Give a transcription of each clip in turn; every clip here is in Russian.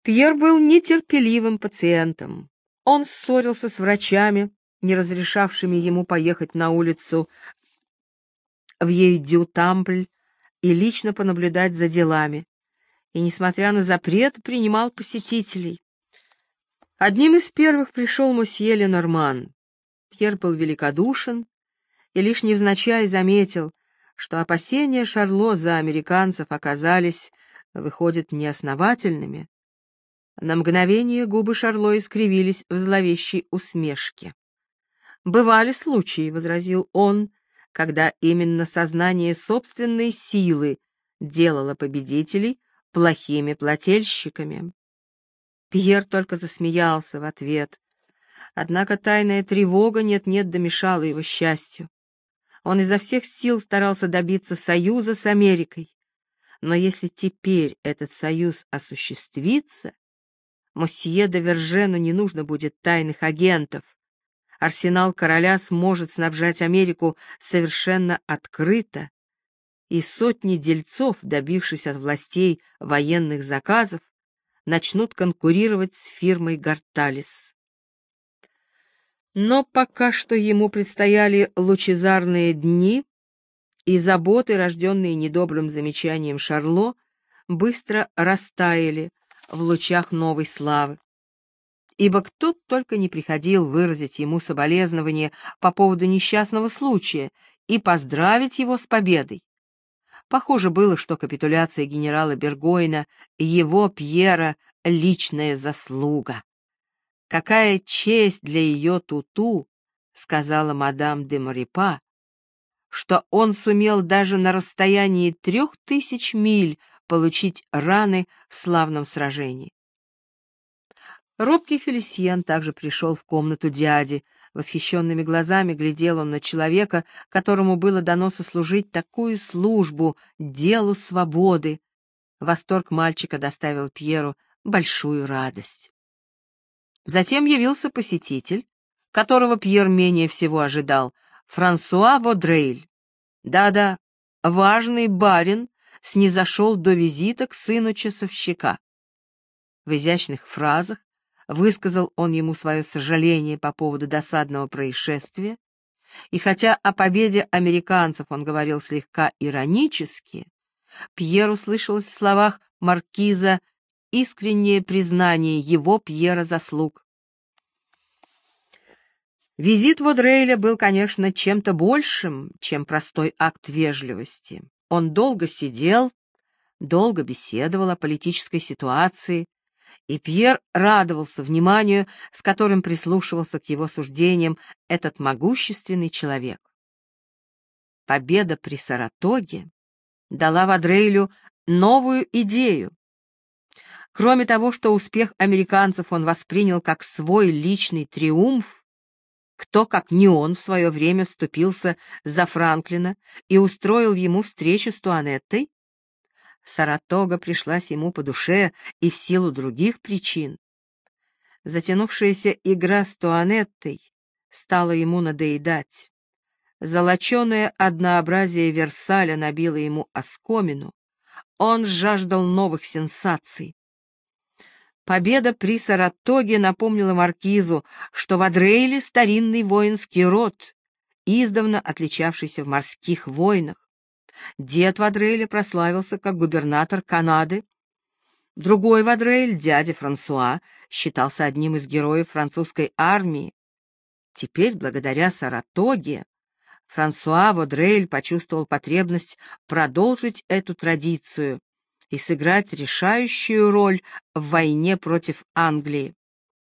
Пьер был нетерпеливым пациентом. Он ссорился с врачами, не разрешавшими ему поехать на улицу в Ей-Дю-Тампль и лично понаблюдать за делами, и, несмотря на запрет, принимал посетителей. Одним из первых пришел мосье Ленорман. Пьер был великодушен и лишь невзначай заметил, что опасения Шарло за американцев оказались, выходит, неосновательными. На мгновение губы Шарло искривились в зловещей усмешке. «Бывали случаи», — возразил он, — «когда именно сознание собственной силы делало победителей плохими плательщиками». Пьер только засмеялся в ответ. Однако тайная тревога нет-нет домешала его счастью. Он изо всех сил старался добиться союза с Америкой. Но если теперь этот союз осуществится, мосье де Вержену не нужно будет тайных агентов. Арсенал короля сможет снабжать Америку совершенно открыто, и сотни дельцов, добившись от властей военных заказов, начнут конкурировать с фирмой Горталес. Но пока что ему предстояли лучезарные дни, и заботы, рожденные недобрым замечанием Шарло, быстро растаяли в лучах новой славы. Ибо кто только не приходил выразить ему соболезнования по поводу несчастного случая и поздравить его с победой. Похоже было, что капитуляция генерала Бергойна — его, Пьера, личная заслуга. «Какая честь для ее Туту», — сказала мадам де Морипа, что он сумел даже на расстоянии 3000 миль получить раны в славном сражении. Робкий Фелисьен также пришел в комнату дяди. Восхищенными глазами глядел он на человека, которому было дано сослужить такую службу делу свободы. Восторг мальчика доставил Пьеру большую радость. Затем явился посетитель, которого Пьер менее всего ожидал, Франсуа Водрейль. Да-да, важный барин снизошел до визита к сыну часовщика. В изящных фразах высказал он ему свое сожаление по поводу досадного происшествия, и хотя о победе американцев он говорил слегка иронически, Пьеру слышалось в словах маркиза искреннее признание его, Пьера, заслуг. Визит Водрейля был, конечно, чем-то большим, чем простой акт вежливости. Он долго сидел, долго беседовал о политической ситуации, и Пьер радовался вниманию, с которым прислушивался к его суждениям этот могущественный человек. Победа при Саратоге дала Водрейлю новую идею. Кроме того, что успех американцев он воспринял как свой личный триумф, кто, как не он, в свое время вступился за Франклина и устроил ему встречу с Туанеттой, Саратога пришлась ему по душе и в силу других причин. Затянувшаяся игра с Туанеттой стала ему надоедать. Золоченое однообразие Версаля набило ему оскомину. Он жаждал новых сенсаций. Победа при Саратоге напомнила маркизу, что в Адрейле старинный воинский род, издавна отличавшийся в морских войнах. Дед Вадрейля прославился как губернатор Канады. Другой Вадрейль, дядя Франсуа, считался одним из героев французской армии. Теперь, благодаря Саратоге, Франсуа Водрейль почувствовал потребность продолжить эту традицию и сыграть решающую роль в войне против Англии.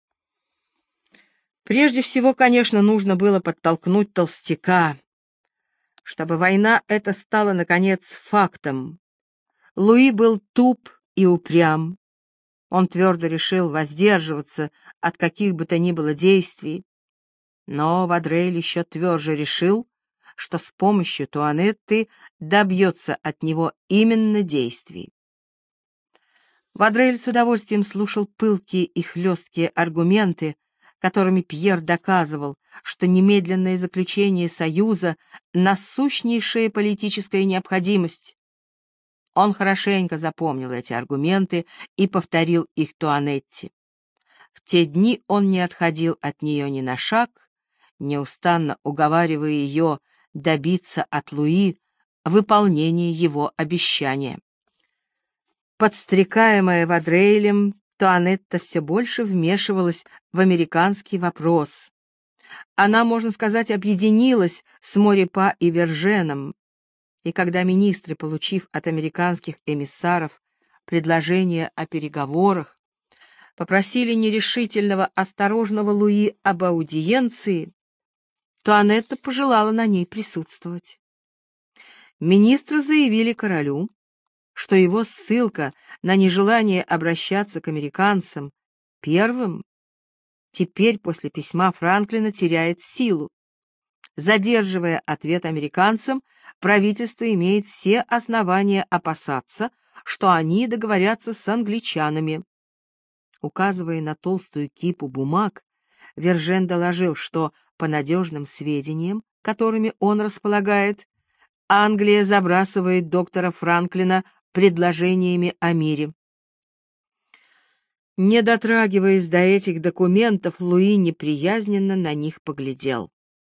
Прежде всего, конечно, нужно было подтолкнуть толстяка, чтобы война эта стала, наконец, фактом. Луи был туп и упрям. Он твердо решил воздерживаться от каких бы то ни было действий. Но Вадрейль еще тверже решил, что с помощью Туанетты добьется от него именно действий. Вадрейль с удовольствием слушал пылкие и хлесткие аргументы, которыми Пьер доказывал, что немедленное заключение союза — насущнейшая политическая необходимость. Он хорошенько запомнил эти аргументы и повторил их Туанетте. В те дни он не отходил от нее ни на шаг, неустанно уговаривая ее добиться от Луи выполнения его обещания. Подстрекаемая Вадрейлем, Туанетта все больше вмешивалась в американский вопрос. Она, можно сказать, объединилась с Морипа и Верженом, и когда министры, получив от американских эмиссаров предложение о переговорах, попросили нерешительного, осторожного Луи об аудиенции, Туанетта пожелала на ней присутствовать. Министры заявили королю, что его ссылка на нежелание обращаться к американцам первым теперь после письма Франклина теряет силу. Задерживая ответ американцам, правительство имеет все основания опасаться, что они договорятся с англичанами. Указывая на толстую кипу бумаг, Вержен доложил, что, по надежным сведениям, которыми он располагает, Англия забрасывает доктора Франклина предложениями о мире. Не дотрагиваясь до этих документов, Луи неприязненно на них поглядел.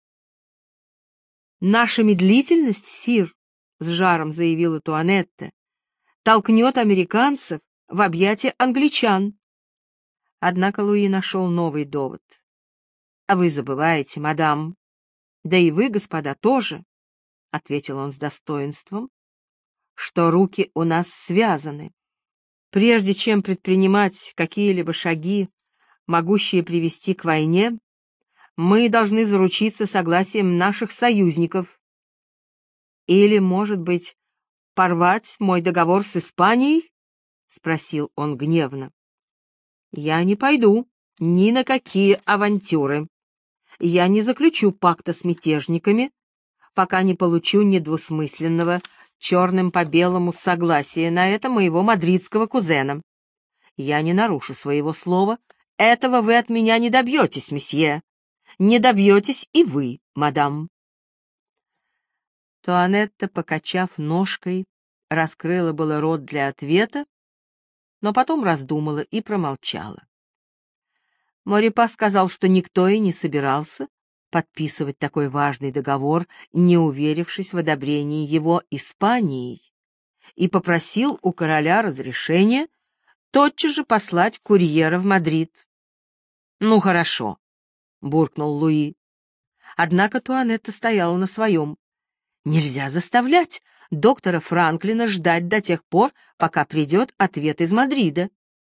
«Наша медлительность, сир, — с жаром заявила Туанетта, — толкнет американцев в объятия англичан». Однако Луи нашел новый довод. «А вы забываете, мадам, да и вы, господа, тоже, — ответил он с достоинством, — что руки у нас связаны. Прежде чем предпринимать какие-либо шаги, могущие привести к войне, мы должны заручиться согласием наших союзников. Или, может быть, порвать мой договор с Испанией? — спросил он гневно. — Я не пойду ни на какие авантюры. Я не заключу пакта с мятежниками, пока не получу недвусмысленного, черным по белому согласия на это моего мадридского кузена. Я не нарушу своего слова. Этого вы от меня не добьетесь, месье. Не добьетесь и вы, мадам. Туанетта, покачав ножкой, раскрыла было рот для ответа, но потом раздумала и промолчала. Морипа сказал, что никто и не собирался подписывать такой важный договор, не уверившись в одобрении его Испанией, и попросил у короля разрешения тотчас же послать курьера в Мадрид. «Ну, хорошо», — буркнул Луи. Однако Туанетта стояла на своем. «Нельзя заставлять доктора Франклина ждать до тех пор, пока придет ответ из Мадрида».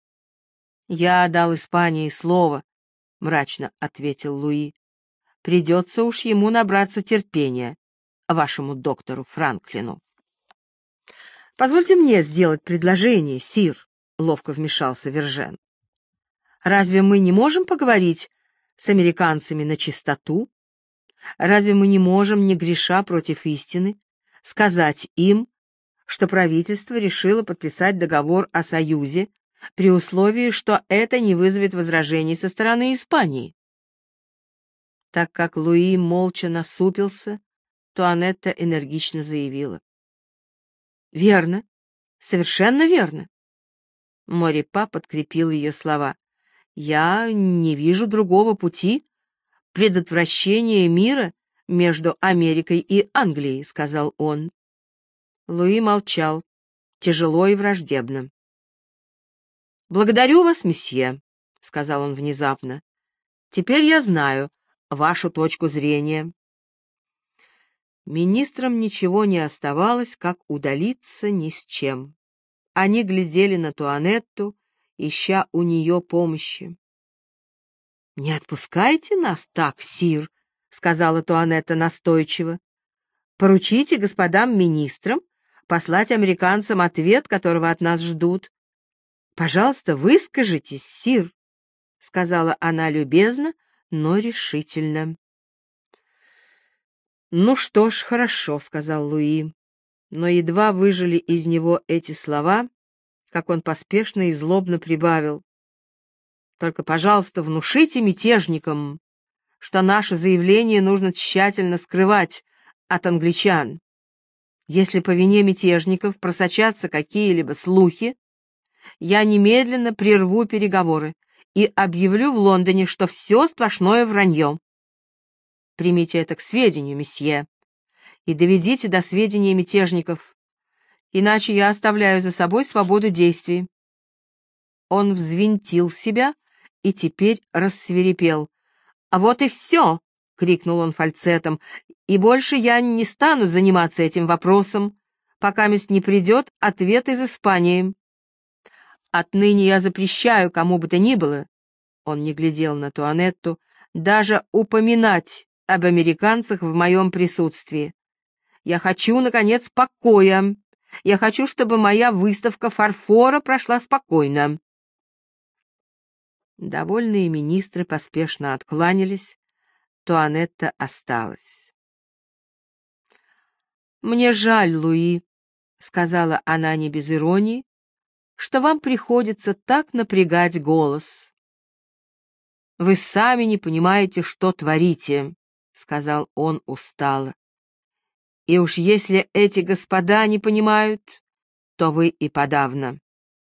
«Я дал Испании слово», — мрачно ответил Луи. «Придется уж ему набраться терпения, вашему доктору Франклину». «Позвольте мне сделать предложение, сир», — ловко вмешался Вержен. «Разве мы не можем поговорить с американцами на чистоту? Разве мы не можем, не греша против истины, сказать им, что правительство решило подписать договор о союзе при условии, что это не вызовет возражений со стороны Испании?» Так как Луи молча насупился, Туанетта энергично заявила. «Верно, совершенно верно». Морипа подкрепил ее слова. «Я не вижу другого пути предотвращения мира между Америкой и Англией», — сказал он. Луи молчал, тяжело и враждебно. «Благодарю вас, месье», — сказал он внезапно. «Теперь я знаю вашу точку зрения». Министрам ничего не оставалось, как удалиться ни с чем. Они глядели на Туанетту, ища у нее помощи. «Не отпускайте нас так, сир», — сказала Туанетта настойчиво. «Поручите господам министрам послать американцам ответ, которого от нас ждут. Пожалуйста, выскажитесь, сир», — сказала она любезно, но решительно. «Ну что ж, хорошо», — сказал Луи, но едва выжили из него эти слова, как он поспешно и злобно прибавил. «Только, пожалуйста, внушите мятежникам, что наше заявление нужно тщательно скрывать от англичан. Если по вине мятежников просочатся какие-либо слухи, я немедленно прерву переговоры и объявлю в Лондоне, что все сплошное вранье. Примите это к сведению, месье, и доведите до сведения мятежников, иначе я оставляю за собой свободу действий». Он взвинтил себя и теперь рассвирепел. «А вот и все!» — крикнул он фальцетом. «И больше я не стану заниматься этим вопросом, пока не придет ответ из Испании. Отныне я запрещаю кому бы то ни было», — он не глядел на Туанетту, — «даже упоминать об американцах в моем присутствии. Я хочу, наконец, покоя. Я хочу, чтобы моя выставка фарфора прошла спокойно». Довольные министры поспешно откланялись, Туанетта осталась. «Мне жаль, Луи», — сказала она не без иронии, — «что вам приходится так напрягать голос». «Вы сами не понимаете, что творите», — сказал он устало. «И уж если эти господа не понимают, то вы и подавно».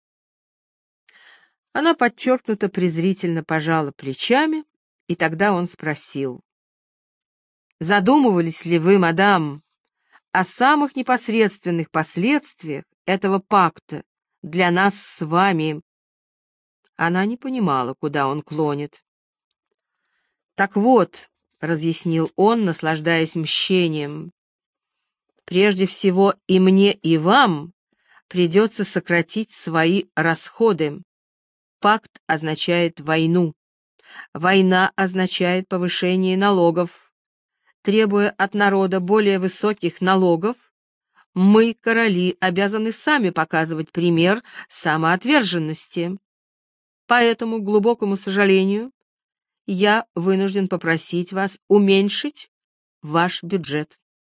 Она подчеркнуто презрительно пожала плечами, и тогда он спросил: «Задумывались ли вы, мадам, о самых непосредственных последствиях этого пакта для нас с вами?» Она не понимала, куда он клонит. «Так вот», — разъяснил он, наслаждаясь мщением, — «прежде всего и мне, и вам придется сократить свои расходы. Пакт означает войну. Война означает повышение налогов. Требуя от народа более высоких налогов, мы, короли, обязаны сами показывать пример самоотверженности. Поэтому, к глубокому сожалению, я вынужден попросить вас уменьшить ваш бюджет».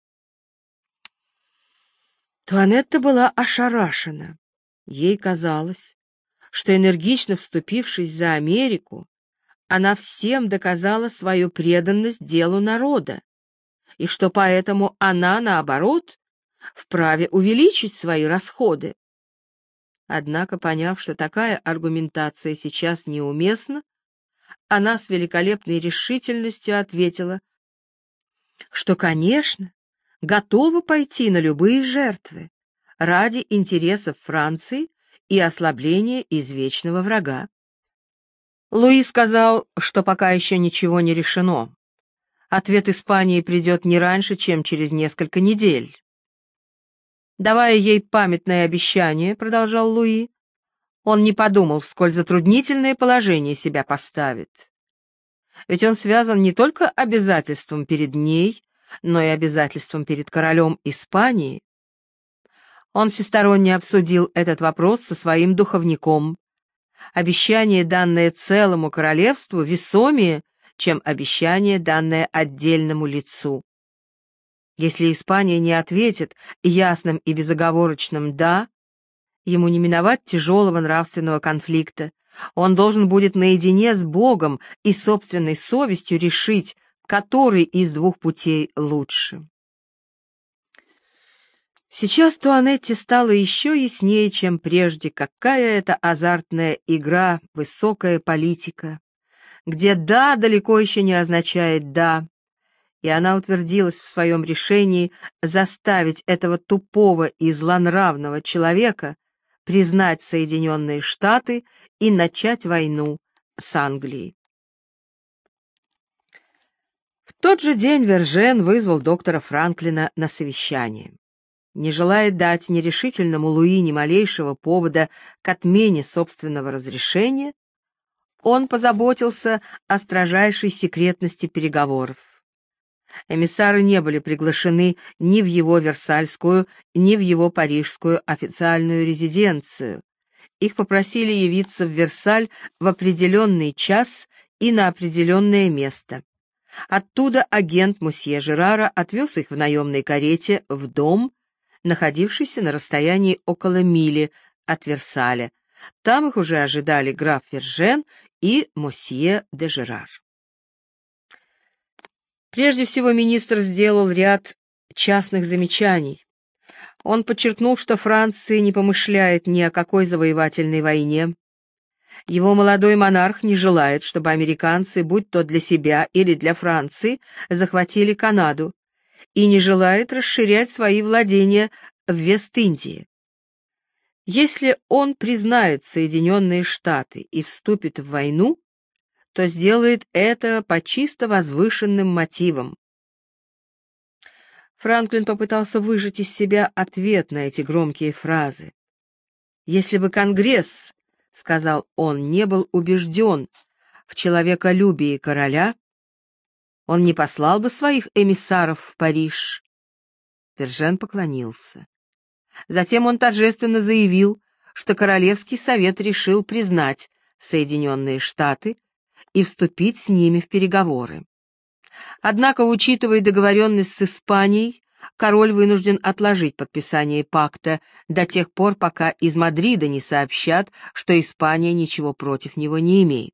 Туанетта была ошарашена. Ей казалось, что, энергично вступившись за Америку, она всем доказала свою преданность делу народа, и что поэтому она, наоборот, вправе увеличить свои расходы. Однако, поняв, что такая аргументация сейчас неуместна, она с великолепной решительностью ответила, что, конечно, готова пойти на любые жертвы ради интересов Франции и ослабления извечного врага. Луи сказал, что пока еще ничего не решено. Ответ Испании придет не раньше, чем через несколько недель. Давая ей памятное обещание, продолжал Луи, он не подумал, сколь затруднительное положение себя поставит. Ведь он связан не только обязательством перед ней, но и обязательством перед королем Испании. Он всесторонне обсудил этот вопрос со своим духовником. Обещание, данное целому королевству, весомее, чем обещание, данное отдельному лицу. Если Испания не ответит ясным и безоговорочным «да», ему не миновать тяжелого нравственного конфликта. Он должен будет наедине с Богом и собственной совестью решить, который из двух путей лучше. Сейчас Туанетте стало еще яснее, чем прежде, какая это азартная игра, высокая политика, где «да» далеко еще не означает «да», и она утвердилась в своем решении заставить этого тупого и злонравного человека признать Соединенные Штаты и начать войну с Англией. В тот же день Вержен вызвал доктора Франклина на совещание. Не желая дать нерешительному Луи ни малейшего повода к отмене собственного разрешения, он позаботился о строжайшей секретности переговоров. Эмиссары не были приглашены ни в его Версальскую, ни в его парижскую официальную резиденцию. Их попросили явиться в Версаль в определенный час и на определенное место. Оттуда агент мусье Жерара отвез их в наемной карете в дом, находившийся на расстоянии около мили от Версаля. Там их уже ожидали граф Вержен и мосье де Жерар. Прежде всего министр сделал ряд частных замечаний, Он подчеркнул, что Франция не помышляет ни о какой завоевательной войне. Его молодой монарх не желает, чтобы американцы, будь то для себя или для Франции, захватили Канаду, и не желает расширять свои владения в Вест-Индии. Если он признает Соединенные Штаты и вступит в войну, то сделает это по чисто возвышенным мотивам. Франклин попытался выжать из себя ответ на эти громкие фразы. «Если бы Конгресс, — сказал он, — не был убежден в человеколюбии короля, он не послал бы своих эмиссаров в Париж». Вержен поклонился. Затем он торжественно заявил, что Королевский совет решил признать Соединенные Штаты и вступить с ними в переговоры. Однако, учитывая договоренность с Испанией, король вынужден отложить подписание пакта до тех пор, пока из Мадрида не сообщат, что Испания ничего против него не имеет.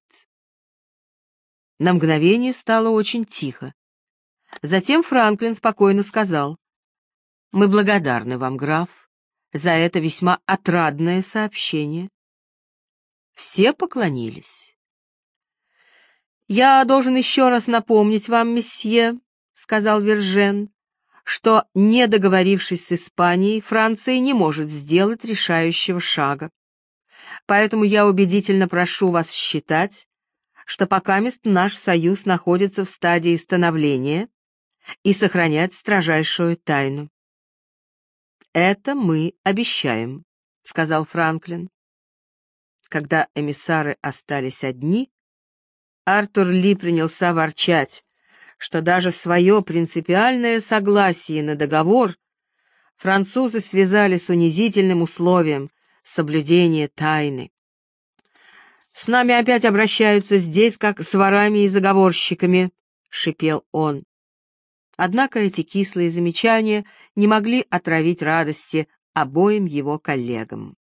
На мгновение стало очень тихо. Затем Франклин спокойно сказал: «Мы благодарны вам, граф, за это весьма отрадное сообщение». Все поклонились. «Я должен еще раз напомнить вам, месье, — сказал Вержен, — что, не договорившись с Испанией, Франция не может сделать решающего шага. Поэтому я убедительно прошу вас считать, что покамест наш союз находится в стадии становления и сохранять строжайшую тайну». «Это мы обещаем», — сказал Франклин. Когда эмиссары остались одни, Артур Ли принялся ворчать, что даже свое принципиальное согласие на договор французы связали с унизительным условием соблюдения тайны. «С нами опять обращаются здесь, как с ворами и заговорщиками», — шипел он. Однако эти кислые замечания не могли отравить радости обоим его коллегам.